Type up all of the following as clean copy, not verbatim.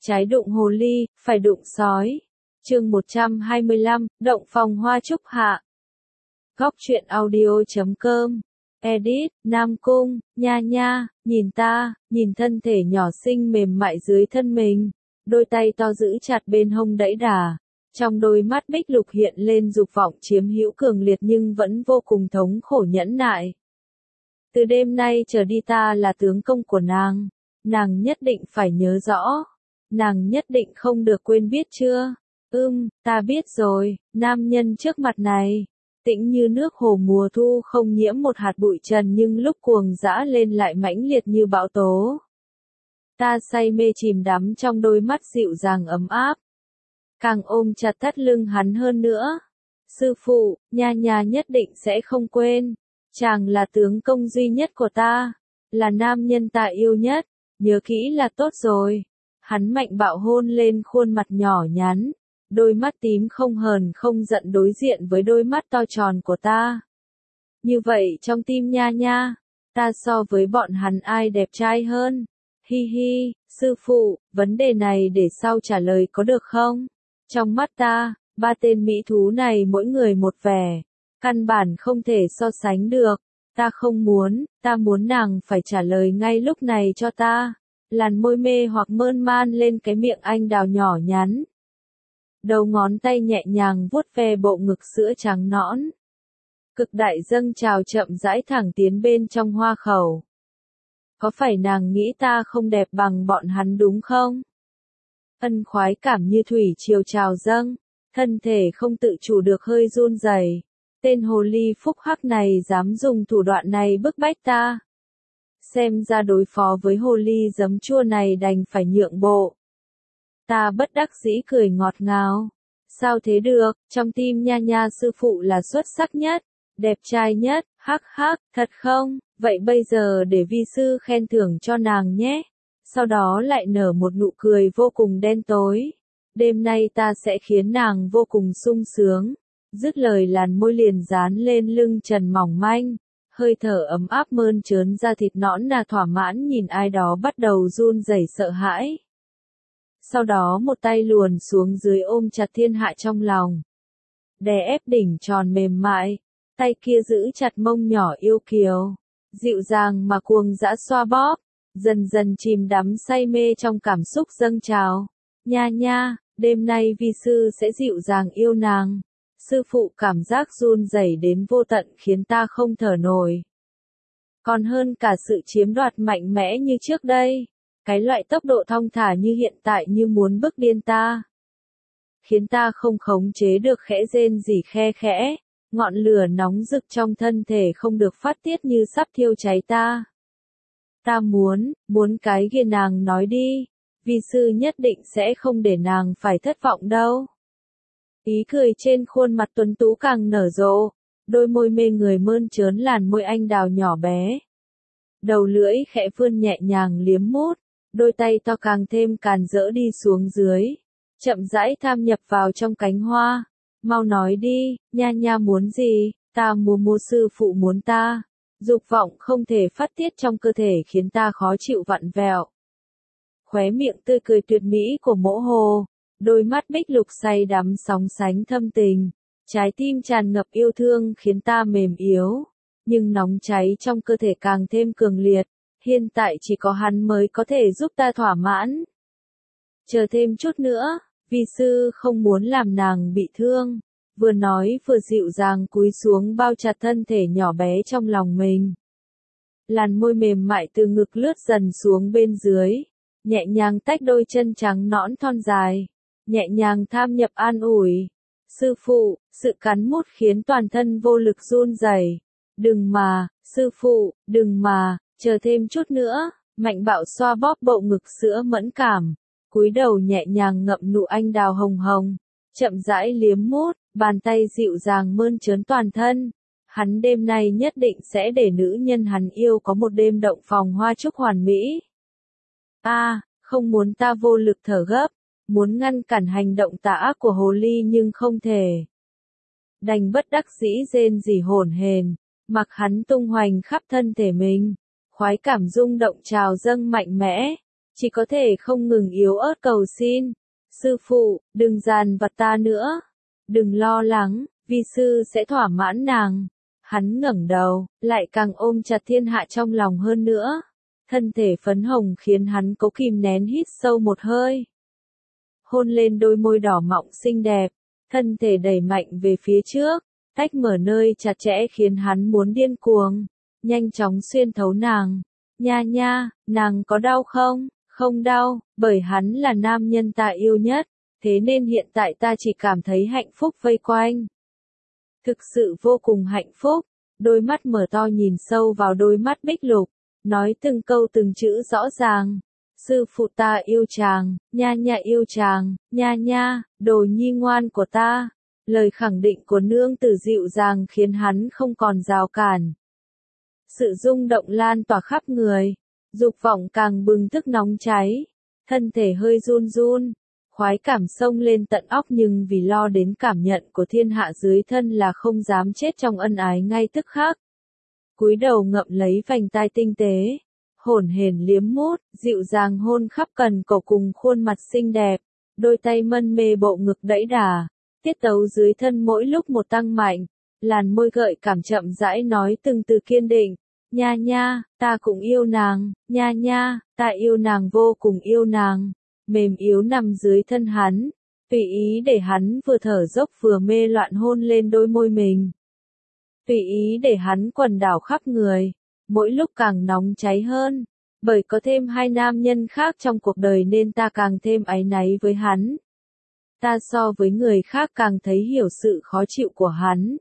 Trái đụng hồ ly, phải đụng sói. Chương 125, Động phòng hoa trúc hạ. Góc truyện audio.com. Edit, Nam Cung, nha nha, nhìn ta, nhìn thân thể nhỏ xinh mềm mại dưới thân mình. Đôi tay to giữ chặt bên hông đẫy đà. Trong đôi mắt Bích Lục hiện lên dục vọng chiếm hữu cường liệt nhưng vẫn vô cùng thống khổ nhẫn nại. Từ đêm nay trở đi ta là tướng công của nàng. Nàng nhất định phải nhớ rõ. Nàng nhất định không được quên biết chưa? Ta biết rồi, nam nhân trước mặt này. Tĩnh như nước hồ mùa thu không nhiễm một hạt bụi trần nhưng lúc cuồng dã lên lại mãnh liệt như bão tố. Ta say mê chìm đắm trong đôi mắt dịu dàng ấm áp. Càng ôm chặt thắt lưng hắn hơn nữa. Sư phụ, nha nha nhất định sẽ không quên. Chàng là tướng công duy nhất của ta. Là nam nhân ta yêu nhất. Nhớ kỹ là tốt rồi. Hắn mạnh bạo hôn lên khuôn mặt nhỏ nhắn. Đôi mắt tím không hờn không giận đối diện với đôi mắt to tròn của ta. Như vậy trong tim nha nha. Ta so với bọn hắn ai đẹp trai hơn. Hi hi, sư phụ, vấn đề này để sau trả lời có được không? Trong mắt ta, ba tên mỹ thú này mỗi người một vẻ. Căn bản không thể so sánh được. Ta không muốn, ta muốn nàng phải trả lời ngay lúc này cho ta. Làn môi mê hoặc mơn man lên cái miệng anh đào nhỏ nhắn. Đầu ngón tay nhẹ nhàng vuốt ve bộ ngực sữa trắng nõn. Cực đại dâng trào chậm rãi thẳng tiến bên trong hoa khẩu. Có phải nàng nghĩ ta không đẹp bằng bọn hắn đúng không? Ân khoái cảm như thủy triều trào dâng, thân thể không tự chủ được hơi run rẩy. Tên hồ ly phúc hắc này dám dùng thủ đoạn này bức bách ta. Xem ra đối phó với hồ ly giấm chua này đành phải nhượng bộ. Ta bất đắc dĩ cười ngọt ngào. Sao thế được, trong tim nha nha sư phụ là xuất sắc nhất, đẹp trai nhất, hắc hắc, thật không? Vậy bây giờ để vi sư khen thưởng cho nàng nhé. Sau đó lại nở một nụ cười vô cùng đen tối. Đêm nay ta sẽ khiến nàng vô cùng sung sướng. Dứt lời làn môi liền dán lên lưng trần mỏng manh. Hơi thở ấm áp mơn trớn ra thịt nõn nà thỏa mãn nhìn ai đó bắt đầu run rẩy sợ hãi. Sau đó một tay luồn xuống dưới ôm chặt thiên hạ trong lòng. Đè ép đỉnh tròn mềm mại, tay kia giữ chặt mông nhỏ yêu kiều. Dịu dàng mà cuồng dã xoa bóp, dần dần chìm đắm say mê trong cảm xúc dâng trào. Nha nha, đêm nay vi sư sẽ dịu dàng yêu nàng. Sư phụ cảm giác run rẩy đến vô tận khiến ta không thở nổi. Còn hơn cả sự chiếm đoạt mạnh mẽ như trước đây. Cái loại tốc độ thong thả như hiện tại như muốn bức điên ta. Khiến ta không khống chế được khẽ rên rỉ khe khẽ. Ngọn lửa nóng rực trong thân thể không được phát tiết như sắp thiêu cháy ta. Ta muốn cái kia nàng nói đi. Vi sư nhất định sẽ không để nàng phải thất vọng đâu. Ý cười trên khuôn mặt tuấn tú càng nở rộ. Đôi môi mê người mơn trớn làn môi anh đào nhỏ bé. Đầu lưỡi khẽ vươn nhẹ nhàng liếm mút. Đôi tay to càng thêm càn rỡ đi xuống dưới. Chậm rãi tham nhập vào trong cánh hoa. Mau nói đi, nha nha muốn gì? Ta mua sư phụ muốn ta. Dục vọng không thể phát tiết trong cơ thể khiến ta khó chịu vặn vẹo. Khóe miệng tươi cười tuyệt mỹ của mỗ hồ. Đôi mắt bích lục say đắm sóng sánh thâm tình. Trái tim tràn ngập yêu thương khiến ta mềm yếu. Nhưng nóng cháy trong cơ thể càng thêm cường liệt. Hiện tại chỉ có hắn mới có thể giúp ta thỏa mãn. Chờ thêm chút nữa, vi sư không muốn làm nàng bị thương. Vừa nói vừa dịu dàng cúi xuống bao chặt thân thể nhỏ bé trong lòng mình. Làn môi mềm mại từ ngực lướt dần xuống bên dưới. Nhẹ nhàng tách đôi chân trắng nõn thon dài. Nhẹ nhàng tham nhập an ủi. Sư phụ, sự cắn mút khiến toàn thân vô lực run rẩy. Đừng mà, sư phụ, đừng mà. Chờ thêm chút nữa, mạnh bạo xoa bóp bộ ngực sữa mẫn cảm, cúi đầu nhẹ nhàng ngậm nụ anh đào hồng hồng, chậm rãi liếm mút, bàn tay dịu dàng mơn trớn toàn thân. Hắn đêm nay nhất định sẽ để nữ nhân hắn yêu có một đêm động phòng hoa trúc hoàn mỹ. Không muốn ta vô lực thở gấp, muốn ngăn cản hành động tà ác của hồ ly nhưng không thể. Đành bất đắc dĩ rên rỉ hổn hển, mặc hắn tung hoành khắp thân thể mình. Khoái cảm rung động trào dâng mạnh mẽ. chỉ có thể không ngừng yếu ớt cầu xin. Sư phụ, đừng dằn vặt ta nữa. Đừng lo lắng, vi sư sẽ thỏa mãn nàng. Hắn ngẩng đầu, lại càng ôm chặt thiên hạ trong lòng hơn nữa. Thân thể phấn hồng khiến hắn cố kìm nén hít sâu một hơi. Hôn lên đôi môi đỏ mọng xinh đẹp, thân thể đẩy mạnh về phía trước, tách mở nơi chặt chẽ khiến hắn muốn điên cuồng, nhanh chóng xuyên thấu nàng. Nha nha, nàng có đau không? Không đau, bởi hắn là nam nhân ta yêu nhất, thế nên hiện tại ta chỉ cảm thấy hạnh phúc vây quanh. Thực sự vô cùng hạnh phúc, đôi mắt mở to nhìn sâu vào đôi mắt Bích Lục, nói từng câu từng chữ rõ ràng. Sư phụ ta yêu chàng, nha nha yêu chàng, nha nha, đồ nhi ngoan của ta. Lời khẳng định của nương tử dịu dàng khiến hắn không còn rào cản. Sự rung động lan tỏa khắp người, dục vọng càng bừng thức nóng cháy, thân thể hơi run run, khoái cảm xông lên tận óc nhưng vì lo đến cảm nhận của thiên hạ dưới thân là không dám chết trong ân ái ngay tức khắc. Cúi đầu ngậm lấy vành tai tinh tế, hổn hển liếm mút, dịu dàng hôn khắp cần cổ cùng khuôn mặt xinh đẹp, đôi tay mân mê bộ ngực đẫy đà, tiết tấu dưới thân mỗi lúc một tăng mạnh, làn môi gợi cảm chậm rãi nói từng từ kiên định. Nha nha, ta cũng yêu nàng, nha nha, ta yêu nàng vô cùng yêu nàng. Mềm yếu nằm dưới thân hắn, tùy ý để hắn vừa thở dốc vừa mê loạn hôn lên đôi môi mình. Tùy ý để hắn quần đảo khắp người, mỗi lúc càng nóng cháy hơn, bởi có thêm hai nam nhân khác trong cuộc đời nên ta càng thêm áy náy với hắn. Ta so với người khác càng thấy hiểu sự khó chịu của hắn.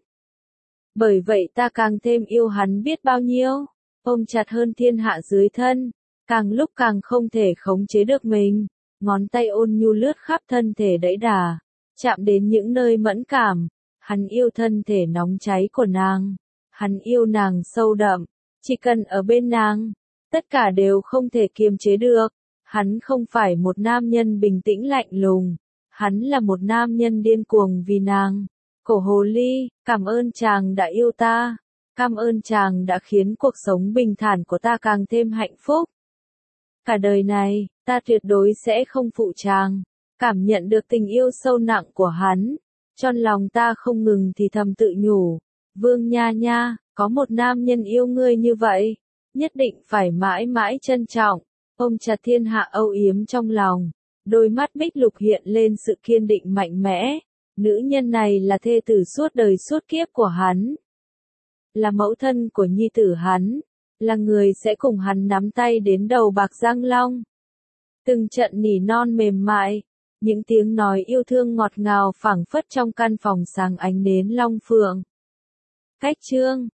Bởi vậy ta càng thêm yêu hắn biết bao nhiêu, ôm chặt hơn thiên hạ dưới thân, càng lúc càng không thể khống chế được mình, ngón tay ôn nhu lướt khắp thân thể đẫy đà, chạm đến những nơi mẫn cảm, hắn yêu thân thể nóng cháy của nàng, hắn yêu nàng sâu đậm, chỉ cần ở bên nàng, tất cả đều không thể kiềm chế được, hắn không phải một nam nhân bình tĩnh lạnh lùng, hắn là một nam nhân điên cuồng vì nàng. Cổ hồ ly, cảm ơn chàng đã yêu ta, cảm ơn chàng đã khiến cuộc sống bình thản của ta càng thêm hạnh phúc. Cả đời này, ta tuyệt đối sẽ không phụ chàng. Cảm nhận được tình yêu sâu nặng của hắn, trong lòng ta không ngừng thì thầm tự nhủ, Vương nha nha, có một nam nhân yêu ngươi như vậy, nhất định phải mãi mãi trân trọng, ôm chặt thiên hạ âu yếm trong lòng, đôi mắt Bích Lục hiện lên sự kiên định mạnh mẽ. Nữ nhân này là thê tử suốt đời suốt kiếp của hắn, là mẫu thân của nhi tử hắn, là người sẽ cùng hắn nắm tay đến đầu bạc răng long. Từng trận nỉ non mềm mại, những tiếng nói yêu thương ngọt ngào phảng phất trong căn phòng sáng ánh nến long phượng. Cách chương